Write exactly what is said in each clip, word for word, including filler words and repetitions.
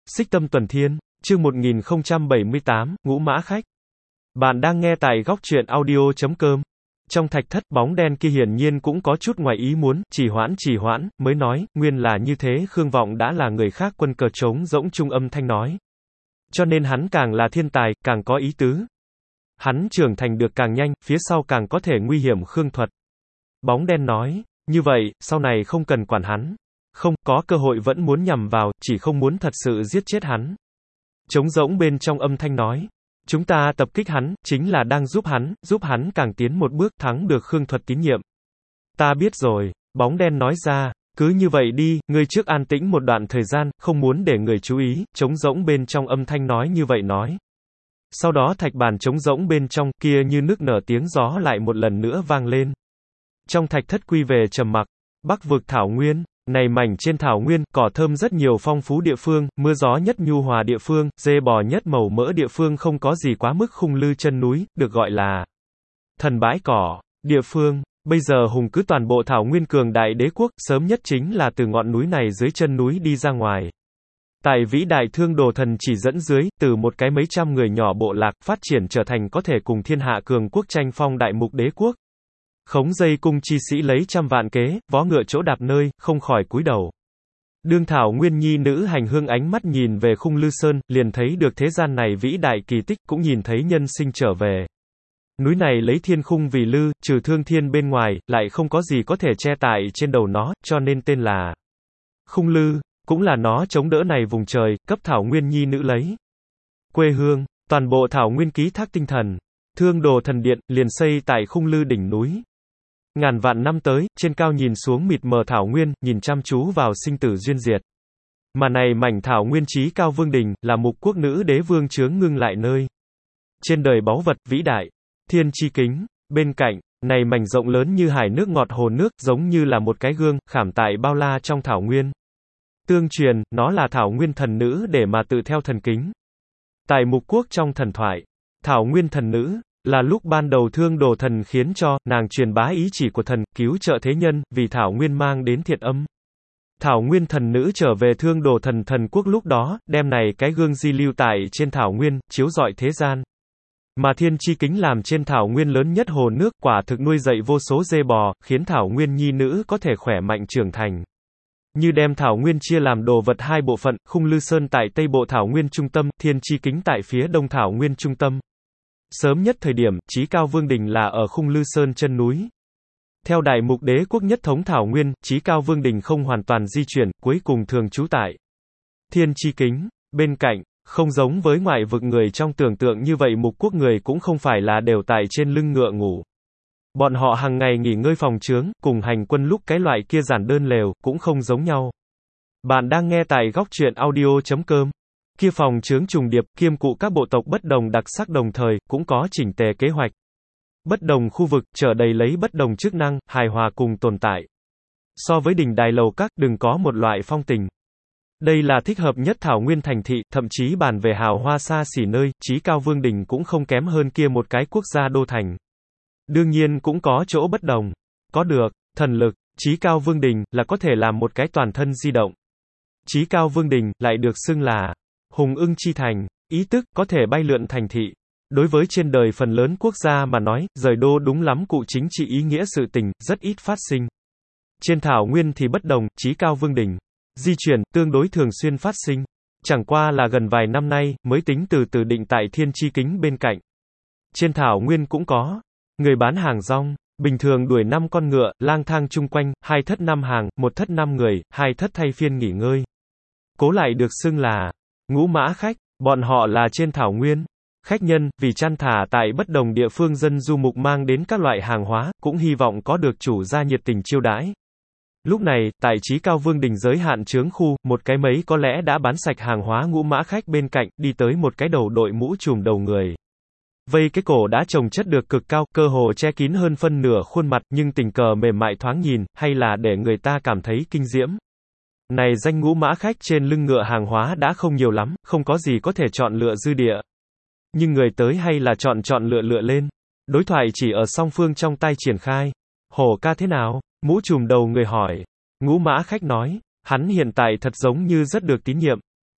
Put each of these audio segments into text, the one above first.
Xích Tâm Tuần Thiên, chương một nghìn không trăm bảy mươi tám, Ngũ Mã Khách. Bạn đang nghe tại góc truyện audio chấm com. Trong thạch thất, bóng đen kia hiển nhiên cũng có chút ngoài ý muốn, chỉ hoãn chỉ hoãn, mới nói, nguyên là như thế, Khương Vọng đã là người khác quân cờ trống rỗng trung âm thanh nói. Cho nên hắn càng là thiên tài, càng có ý tứ. Hắn trưởng thành được càng nhanh, phía sau càng có thể nguy hiểm Khương Thuật. Bóng đen nói, như vậy, sau này không cần quản hắn. Không, có cơ hội vẫn muốn nhằm vào, chỉ không muốn thật sự giết chết hắn. Trống rỗng bên trong âm thanh nói. Chúng ta tập kích hắn, chính là đang giúp hắn, giúp hắn càng tiến một bước, thắng được Khương Thuật tín nhiệm. Ta biết rồi, bóng đen nói ra, cứ như vậy đi, ngươi trước an tĩnh một đoạn thời gian, không muốn để người chú ý, trống rỗng bên trong âm thanh nói như vậy nói. Sau đó thạch bàn trống rỗng bên trong, kia như nước nở tiếng gió lại một lần nữa vang lên. Trong thạch thất quy về trầm mặc, Bắc vực thảo nguyên. Này mảnh trên thảo nguyên, cỏ thơm rất nhiều phong phú địa phương, mưa gió nhất nhu hòa địa phương, dê bò nhất màu mỡ địa phương không có gì quá mức khung lư chân núi, được gọi là thần bãi cỏ, địa phương. Bây giờ hùng cứ toàn bộ thảo nguyên cường đại đế quốc, sớm nhất chính là từ ngọn núi này dưới chân núi đi ra ngoài. Tại vĩ đại thương đồ thần chỉ dẫn dưới, từ một cái mấy trăm người nhỏ bộ lạc, phát triển trở thành có thể cùng thiên hạ cường quốc tranh phong đại mục đế quốc. Khống dây cung chi sĩ lấy trăm vạn kế, vó ngựa chỗ đạp nơi, không khỏi cúi đầu. Đương thảo nguyên nhi nữ hành hương ánh mắt nhìn về khung lư sơn, liền thấy được thế gian này vĩ đại kỳ tích, cũng nhìn thấy nhân sinh trở về. Núi này lấy thiên khung vì lư, trừ thương thiên bên ngoài, lại không có gì có thể che tại trên đầu nó, cho nên tên là khung lư, cũng là nó chống đỡ này vùng trời, cấp thảo nguyên nhi nữ lấy. Quê hương, toàn bộ thảo nguyên ký thác tinh thần. Thương đồ thần điện, liền xây tại khung lư đỉnh núi. Ngàn vạn năm tới, trên cao nhìn xuống mịt mờ thảo nguyên, nhìn chăm chú vào sinh tử duyên diệt. Mà này mảnh thảo nguyên chí cao vương đình, là mục quốc nữ đế vương chướng ngưng lại nơi. Trên đời báu vật, vĩ đại, thiên chi kính, bên cạnh, này mảnh rộng lớn như hải nước ngọt hồ nước, giống như là một cái gương, khảm tại bao la trong thảo nguyên. Tương truyền, nó là thảo nguyên thần nữ để mà tự theo thần kính. Tại mục quốc trong thần thoại, thảo nguyên thần nữ, là lúc ban đầu thương đồ thần khiến cho, nàng truyền bá ý chỉ của thần, cứu trợ thế nhân, vì thảo nguyên mang đến thiện âm. Thảo nguyên thần nữ trở về thương đồ thần thần quốc lúc đó, đem này cái gương di lưu tại trên thảo nguyên, chiếu rọi thế gian. Mà thiên chi kính làm trên thảo nguyên lớn nhất hồ nước, quả thực nuôi dạy vô số dê bò, khiến thảo nguyên nhi nữ có thể khỏe mạnh trưởng thành. Như đem thảo nguyên chia làm đồ vật hai bộ phận, khung lư sơn tại tây bộ thảo nguyên trung tâm, thiên chi kính tại phía đông thảo nguyên trung tâm. Sớm nhất thời điểm, chí cao vương đình là ở khung lư sơn chân núi. Theo đại mục đế quốc nhất thống thảo nguyên, chí cao vương đình không hoàn toàn di chuyển, cuối cùng thường trú tại thiên chi kính. Bên cạnh, không giống với ngoại vực người trong tưởng tượng như vậy, mục quốc người cũng không phải là đều tại trên lưng ngựa ngủ. Bọn họ hàng ngày nghỉ ngơi phòng trướng, cùng hành quân lúc cái loại kia giản đơn lều, cũng không giống nhau. Bạn đang nghe tại góc truyện audio chấm com. Kia phòng trướng trùng điệp, kiêm cụ các bộ tộc bất đồng đặc sắc đồng thời, cũng có chỉnh tề kế hoạch. Bất đồng khu vực, chở đầy lấy bất đồng chức năng, hài hòa cùng tồn tại. So với đình đài lầu các, đừng có một loại phong tình. Đây là thích hợp nhất thảo nguyên thành thị, thậm chí bàn về hào hoa xa xỉ nơi, chí cao vương đình cũng không kém hơn kia một cái quốc gia đô thành. Đương nhiên cũng có chỗ bất đồng. Có được, thần lực, chí cao vương đình, là có thể làm một cái toàn thân di động. Chí cao vương đình, lại được xưng là hùng ưng chi thành, ý tức, có thể bay lượn thành thị. Đối với trên đời phần lớn quốc gia mà nói, rời đô đúng lắm cụ chính trị ý nghĩa sự tình, rất ít phát sinh. Trên thảo nguyên thì bất đồng, chí cao vương đình. Di chuyển, tương đối thường xuyên phát sinh. Chẳng qua là gần vài năm nay, mới tính từ từ định tại thiên chi kính bên cạnh. Trên thảo nguyên cũng có người bán hàng rong, bình thường đuổi năm con ngựa, lang thang chung quanh, hai thất năm hàng, một thất năm người, hai thất thay phiên nghỉ ngơi. Cố lại được xưng là ngũ mã khách, bọn họ là trên thảo nguyên. Khách nhân, vì chăn thả tại bất đồng địa phương dân du mục mang đến các loại hàng hóa, cũng hy vọng có được chủ gia nhiệt tình chiêu đãi. Lúc này, tại chí cao vương đình giới hạn trướng khu, một cái mấy có lẽ đã bán sạch hàng hóa ngũ mã khách bên cạnh, đi tới một cái đầu đội mũ trùm đầu người. Vây cái cổ đã trồng chất được cực cao, cơ hồ che kín hơn phân nửa khuôn mặt, nhưng tình cờ mềm mại thoáng nhìn, hay là để người ta cảm thấy kinh diễm. Này danh ngũ mã khách trên lưng ngựa hàng hóa đã không nhiều lắm, không có gì có thể chọn lựa dư địa. Nhưng người tới hay là chọn chọn lựa lựa lên. Đối thoại chỉ ở song phương trong tay triển khai. Hổ ca thế nào? Mũ trùm đầu người hỏi. Ngũ mã khách nói, hắn hiện tại thật giống như rất được tín nhiệm.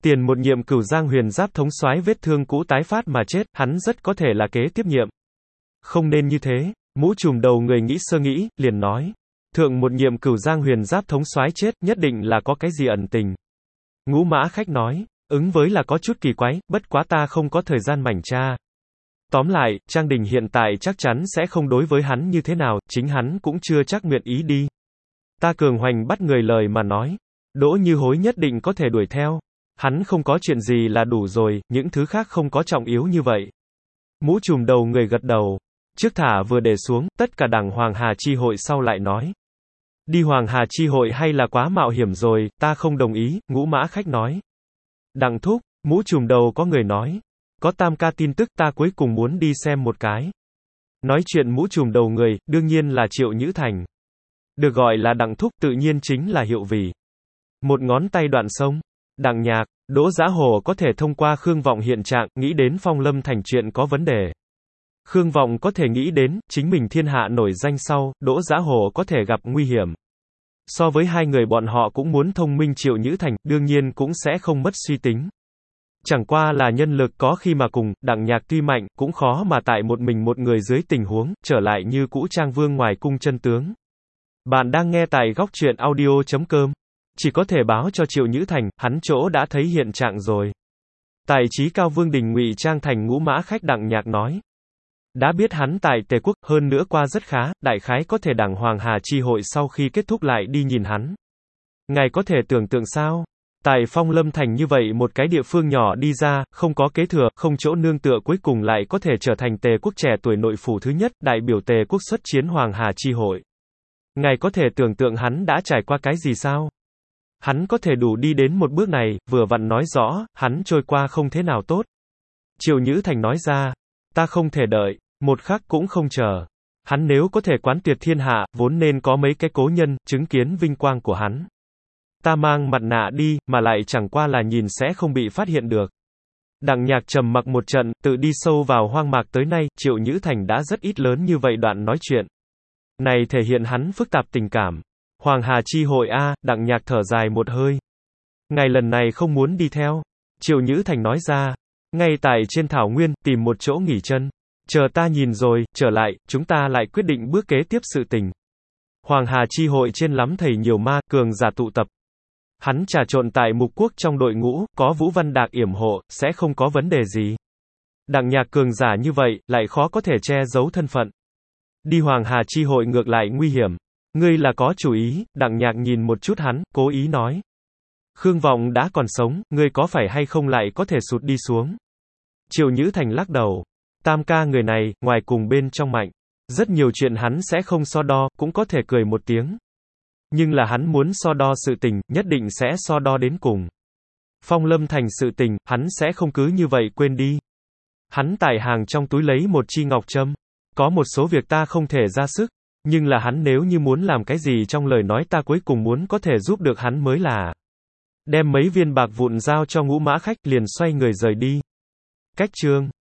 Tiền một nhiệm Cửu Giang Huyền Giáp thống soái vết thương cũ tái phát mà chết, hắn rất có thể là kế tiếp nhiệm. Không nên như thế, mũ trùm đầu người nghĩ sơ nghĩ, liền nói. Thượng một nhiệm Cửu Giang Huyền Giáp thống soái chết, nhất định là có cái gì ẩn tình. Ngũ Mã Khách nói, ứng với là có chút kỳ quái, bất quá ta không có thời gian mảnh tra. Tóm lại, Trang Đình hiện tại chắc chắn sẽ không đối với hắn như thế nào, chính hắn cũng chưa chắc nguyện ý đi. Ta cường hoành bắt người lời mà nói. Đỗ Như Hối nhất định có thể đuổi theo. Hắn không có chuyện gì là đủ rồi, những thứ khác không có trọng yếu như vậy. Mũ trùm đầu người gật đầu. Trước thả vừa để xuống, tất cả đảng Hoàng Hà Chi hội sau lại nói. Đi Hoàng Hà Chi hội hay là quá mạo hiểm rồi, ta không đồng ý, Ngũ Mã Khách nói. Đặng thúc, mũ trùm đầu có người nói. Có tam ca tin tức ta cuối cùng muốn đi xem một cái. Nói chuyện mũ trùm đầu người, đương nhiên là Triệu Nhữ Thành. Được gọi là Đặng thúc tự nhiên chính là hiệu vì. Một ngón tay đoạn sông. Đặng Nhạc, Đỗ Giá Hồ có thể thông qua Khương Vọng hiện trạng, nghĩ đến Phong Lâm Thành chuyện có vấn đề. Khương Vọng có thể nghĩ đến, chính mình thiên hạ nổi danh sau, Đỗ Giá Hồ có thể gặp nguy hiểm. So với hai người bọn họ cũng muốn thông minh Triệu Nhữ Thành, đương nhiên cũng sẽ không mất suy tính. Chẳng qua là nhân lực có khi mà cùng, Đặng Nhạc tuy mạnh, cũng khó mà tại một mình một người dưới tình huống, trở lại như cũ Trang Vương ngoài cung chân tướng. Bạn đang nghe tại góc truyện audio chấm com. Chỉ có thể báo cho Triệu Nhữ Thành, hắn chỗ đã thấy hiện trạng rồi. Tài trí cao Vương Đình ngụy trang thành Ngũ Mã Khách Đặng Nhạc nói. Đã biết hắn tại Tề Quốc, hơn nữa qua rất khá, đại khái có thể đảng Hoàng Hà Chi hội sau khi kết thúc lại đi nhìn hắn. Ngài có thể tưởng tượng sao? Tại Phong Lâm Thành như vậy một cái địa phương nhỏ đi ra, không có kế thừa, không chỗ nương tựa cuối cùng lại có thể trở thành Tề Quốc trẻ tuổi nội phủ thứ nhất, đại biểu Tề Quốc xuất chiến Hoàng Hà Chi hội. Ngài có thể tưởng tượng hắn đã trải qua cái gì sao? Hắn có thể đủ đi đến một bước này, vừa vặn nói rõ, hắn trôi qua không thế nào tốt. Triệu Nhữ Thành nói ra, ta không thể đợi, một khắc cũng không chờ. Hắn nếu có thể quán tuyệt thiên hạ, vốn nên có mấy cái cố nhân, chứng kiến vinh quang của hắn. Ta mang mặt nạ đi, mà lại chẳng qua là nhìn sẽ không bị phát hiện được. Đặng Nhạc trầm mặc một trận, tự đi sâu vào hoang mạc tới nay, Triệu Nhữ Thành đã rất ít lớn như vậy đoạn nói chuyện. Này thể hiện hắn phức tạp tình cảm. Hoàng Hà Chi hội a, Đặng Nhạc thở dài một hơi. Ngài lần này không muốn đi theo. Triệu Nhữ Thành nói ra. Ngay tại trên thảo nguyên, tìm một chỗ nghỉ chân. Chờ ta nhìn rồi, trở lại, chúng ta lại quyết định bước kế tiếp sự tình. Hoàng Hà Chi hội trên lắm thầy nhiều ma, cường giả tụ tập. Hắn trà trộn tại Mục Quốc trong đội ngũ, có Vũ Văn Đạc yểm hộ, sẽ không có vấn đề gì. Đặng Nhạc cường giả như vậy, lại khó có thể che giấu thân phận. Đi Hoàng Hà Chi hội ngược lại nguy hiểm. Ngươi là có chủ ý, Đặng Nhạc nhìn một chút hắn, cố ý nói. Khương Vọng đã còn sống, ngươi có phải hay không lại có thể sụt đi xuống. Triệu Nhữ Thành lắc đầu. Tam ca người này, ngoài cùng bên trong mạnh. Rất nhiều chuyện hắn sẽ không so đo, cũng có thể cười một tiếng. Nhưng là hắn muốn so đo sự tình, nhất định sẽ so đo đến cùng. Phong Lâm Thành sự tình, hắn sẽ không cứ như vậy quên đi. Hắn tại hàng trong túi lấy một chi ngọc trâm. Có một số việc ta không thể ra sức. Nhưng là hắn nếu như muốn làm cái gì trong lời nói ta cuối cùng muốn có thể giúp được hắn mới là. Đem mấy viên bạc vụn giao cho Ngũ Mã Khách liền xoay người rời đi. Cách chương